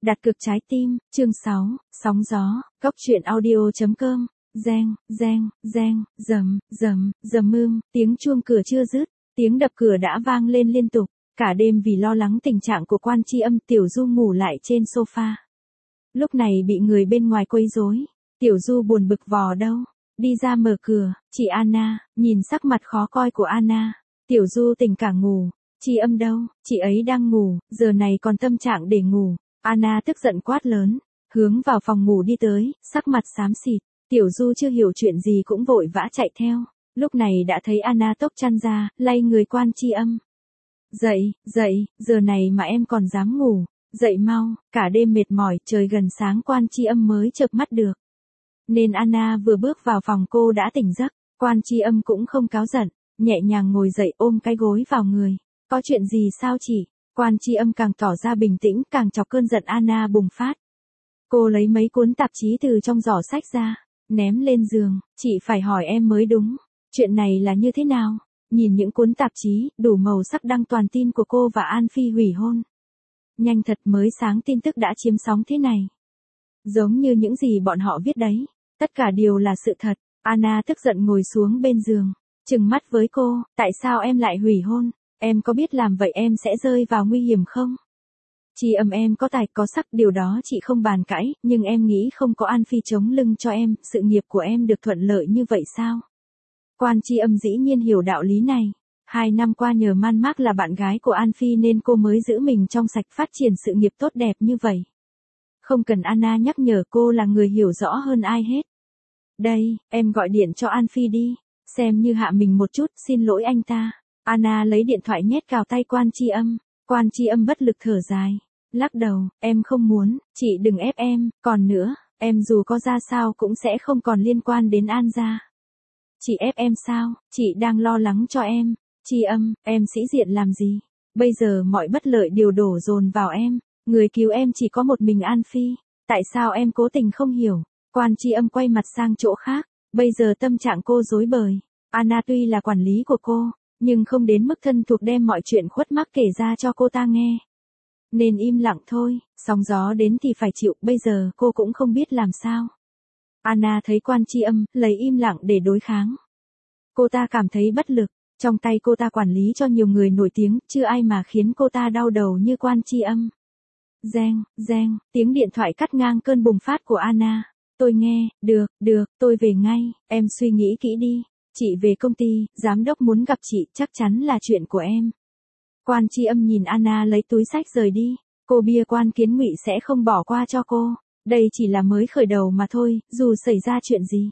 Đặt cược trái tim, chương 6, sóng gió, góc truyện audio.com, reng, reng, reng, rầm, rầm, rầm tiếng chuông cửa chưa dứt, tiếng đập cửa đã vang lên liên tục, cả đêm vì lo lắng tình trạng của Quan Chi Âm, Tiểu Du ngủ lại trên sofa. Lúc này bị người bên ngoài quấy rối, Tiểu Du buồn bực vò đâu, đi ra mở cửa, chị Anna, nhìn sắc mặt khó coi của Anna, Tiểu Du tỉnh cả ngủ, Chi Âm đâu, chị ấy đang ngủ, giờ này còn tâm trạng để ngủ. Anna tức giận quát lớn, hướng vào phòng ngủ đi tới, sắc mặt xám xịt, Tiểu Du chưa hiểu chuyện gì cũng vội vã chạy theo, lúc này đã thấy Anna tốc chăn ra, lay người Quan Chi Âm. Dậy, dậy, giờ này mà em còn dám ngủ, dậy mau, cả đêm mệt mỏi, trời gần sáng Quan Chi Âm mới chợp mắt được. Nên Anna vừa bước vào phòng cô đã tỉnh giấc, Quan Chi Âm cũng không cáu giận, nhẹ nhàng ngồi dậy ôm cái gối vào người, có chuyện gì sao chị? Quan Chi Âm càng tỏ ra bình tĩnh càng chọc cơn giận Anna bùng phát. Cô lấy mấy cuốn tạp chí từ trong giỏ sách ra, ném lên giường, chị phải hỏi em mới đúng, chuyện này là như thế nào? Nhìn những cuốn tạp chí, đủ màu sắc đăng toàn tin của cô và An Phi hủy hôn. Nhanh thật, mới sáng tin tức đã chiếm sóng thế này. Giống như những gì bọn họ viết đấy, tất cả đều là sự thật. Anna tức giận ngồi xuống bên giường, trừng mắt với cô, tại sao em lại hủy hôn? Em có biết làm vậy em sẽ rơi vào nguy hiểm không? Chi Âm em có tài có sắc, điều đó chị không bàn cãi, nhưng em nghĩ không có An Phi chống lưng cho em, sự nghiệp của em được thuận lợi như vậy sao? Quan Chi Âm dĩ nhiên hiểu đạo lý này. 2 năm qua nhờ Man Mark là bạn gái của An Phi nên cô mới giữ mình trong sạch, phát triển sự nghiệp tốt đẹp như vậy. Không cần Anna nhắc nhở, cô là người hiểu rõ hơn ai hết. Đây, em gọi điện cho An Phi đi, xem như hạ mình một chút, xin lỗi anh ta. Anna lấy điện thoại nhét vào tay Quan Chi Âm. Quan Chi Âm bất lực thở dài, lắc đầu, em không muốn, chị đừng ép em, còn nữa, em dù có ra sao cũng sẽ không còn liên quan đến An gia. Chị ép em sao, chị đang lo lắng cho em. Chi Âm, em sĩ diện làm gì? Bây giờ mọi bất lợi đều đổ dồn vào em, người cứu em chỉ có một mình An Phi, tại sao em cố tình không hiểu? Quan Chi Âm quay mặt sang chỗ khác, bây giờ tâm trạng cô rối bời. Anna tuy là quản lý của cô, nhưng không đến mức thân thuộc đem mọi chuyện khuất mắc kể ra cho cô ta nghe. Nên im lặng thôi, sóng gió đến thì phải chịu, bây giờ cô cũng không biết làm sao. Anna thấy Quan Chi Âm, lấy im lặng để đối kháng. Cô ta cảm thấy bất lực, trong tay cô ta quản lý cho nhiều người nổi tiếng, chưa ai mà khiến cô ta đau đầu như Quan Chi Âm. Reng, reng, tiếng điện thoại cắt ngang cơn bùng phát của Anna. Tôi nghe, được, tôi về ngay, em suy nghĩ kỹ đi. Chị về công ty, giám đốc muốn gặp chị, chắc chắn là chuyện của em. Quan Chi Âm nhìn Anna lấy túi xách rời đi, cô bia Quan Kiến Ngụy sẽ không bỏ qua cho cô, đây chỉ là mới khởi đầu mà thôi, dù xảy ra chuyện gì,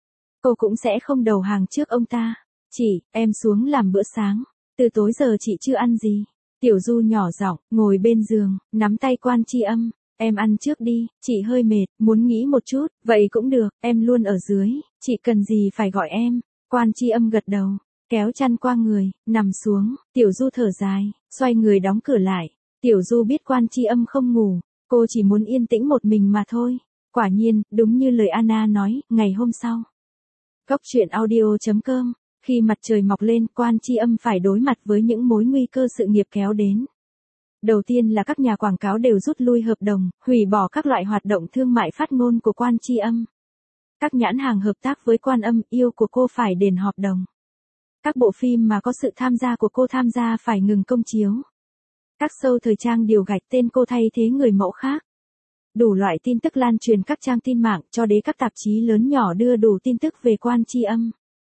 cô cũng sẽ không đầu hàng trước ông ta. Chị, em xuống làm bữa sáng, từ tối giờ chị chưa ăn gì. Tiểu Du nhỏ giọng, ngồi bên giường, nắm tay Quan Chi Âm, em ăn trước đi, chị hơi mệt, muốn nghỉ một chút, vậy cũng được, em luôn ở dưới, chị cần gì phải gọi em. Quan Chi Âm gật đầu, kéo chăn qua người, nằm xuống, Tiểu Du thở dài, xoay người đóng cửa lại. Tiểu Du biết Quan Chi Âm không ngủ, cô chỉ muốn yên tĩnh một mình mà thôi. Quả nhiên, đúng như lời Anna nói, ngày hôm sau. Góc truyện audio.com, khi mặt trời mọc lên, Quan Chi Âm phải đối mặt với những mối nguy cơ sự nghiệp kéo đến. Đầu tiên là các nhà quảng cáo đều rút lui hợp đồng, hủy bỏ các loại hoạt động thương mại phát ngôn của Quan Chi Âm. Các nhãn hàng hợp tác với Quan Âm yêu của cô phải đền hợp đồng. Các bộ phim mà có sự tham gia của cô tham gia phải ngừng công chiếu. Các show thời trang điều gạch tên cô thay thế người mẫu khác. Đủ loại tin tức lan truyền các trang tin mạng cho đến các tạp chí lớn nhỏ đưa đủ tin tức về Quan Chi Âm.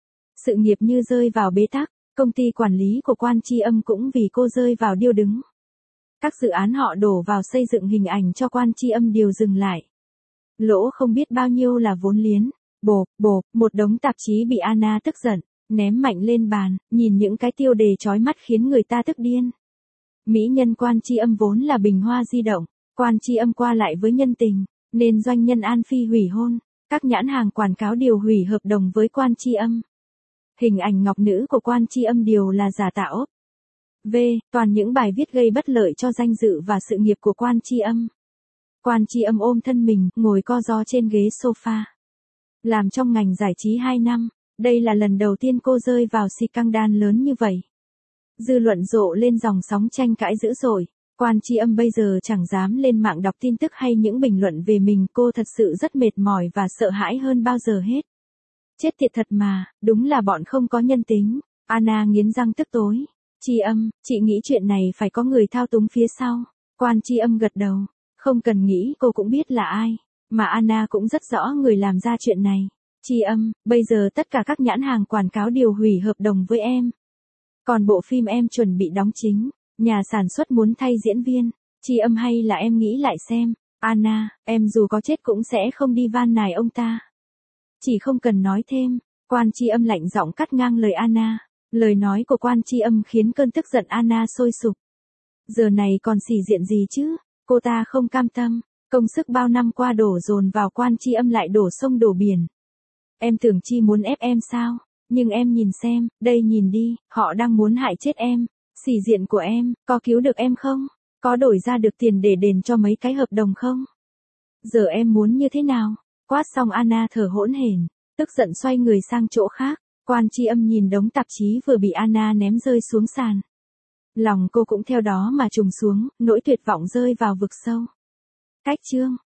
Sự nghiệp như rơi vào bế tắc, công ty quản lý của Quan Chi Âm cũng vì cô rơi vào điêu đứng. Các dự án họ đổ vào xây dựng hình ảnh cho Quan Chi Âm đều dừng lại. Lỗ không biết bao nhiêu là vốn liếng. Bộp, một đống tạp chí bị Anna tức giận, ném mạnh lên bàn, nhìn những cái tiêu đề chói mắt khiến người ta tức điên. Mỹ nhân Quan Chi Âm vốn là bình hoa di động, Quan Chi Âm qua lại với nhân tình, nên doanh nhân An Phi hủy hôn, các nhãn hàng quảng cáo đều hủy hợp đồng với Quan Chi Âm. Hình ảnh ngọc nữ của Quan Chi Âm đều là giả tạo. Toàn những bài viết gây bất lợi cho danh dự và sự nghiệp của Quan Chi Âm. Quan Chi Âm ôm thân mình, ngồi co ro trên ghế sofa. Làm trong ngành giải trí 2 năm, đây là lần đầu tiên cô rơi vào scandal lớn như vậy. Dư luận rộ lên dòng sóng tranh cãi dữ dội, Quan Chi Âm bây giờ chẳng dám lên mạng đọc tin tức hay những bình luận về mình, cô thật sự rất mệt mỏi và sợ hãi hơn bao giờ hết. Chết tiệt thật mà, đúng là bọn không có nhân tính. Anna nghiến răng tức tối. Chi Âm, chị nghĩ chuyện này phải có người thao túng phía sau. Quan Chi Âm gật đầu. Không cần nghĩ, cô cũng biết là ai. Mà Anna cũng rất rõ người làm ra chuyện này. Chi Âm, bây giờ tất cả các nhãn hàng quảng cáo đều hủy hợp đồng với em. Còn bộ phim em chuẩn bị đóng chính, nhà sản xuất muốn thay diễn viên. Chi Âm, hay là em nghĩ lại xem. Anna, em dù có chết cũng sẽ không đi van nài ông ta. Chỉ không cần nói thêm. Quan Chi Âm lạnh giọng cắt ngang lời Anna. Lời nói của Quan Chi Âm khiến cơn tức giận Anna sôi sục. Giờ này còn xỉ diện gì chứ? Cô ta không cam tâm. Công sức bao năm qua đổ dồn vào Quan Chi Âm lại đổ sông đổ biển. Em tưởng Chi muốn ép em sao? Nhưng em nhìn xem, đây nhìn đi, họ đang muốn hại chết em. Xỉ diện của em, có cứu được em không? Có đổi ra được tiền để đền cho mấy cái hợp đồng không? Giờ em muốn như thế nào? Quát xong Anna thở hỗn hển, tức giận xoay người sang chỗ khác. Quan Chi Âm nhìn đống tạp chí vừa bị Anna ném rơi xuống sàn. Lòng cô cũng theo đó mà trùng xuống, nỗi tuyệt vọng rơi vào vực sâu. Cách chương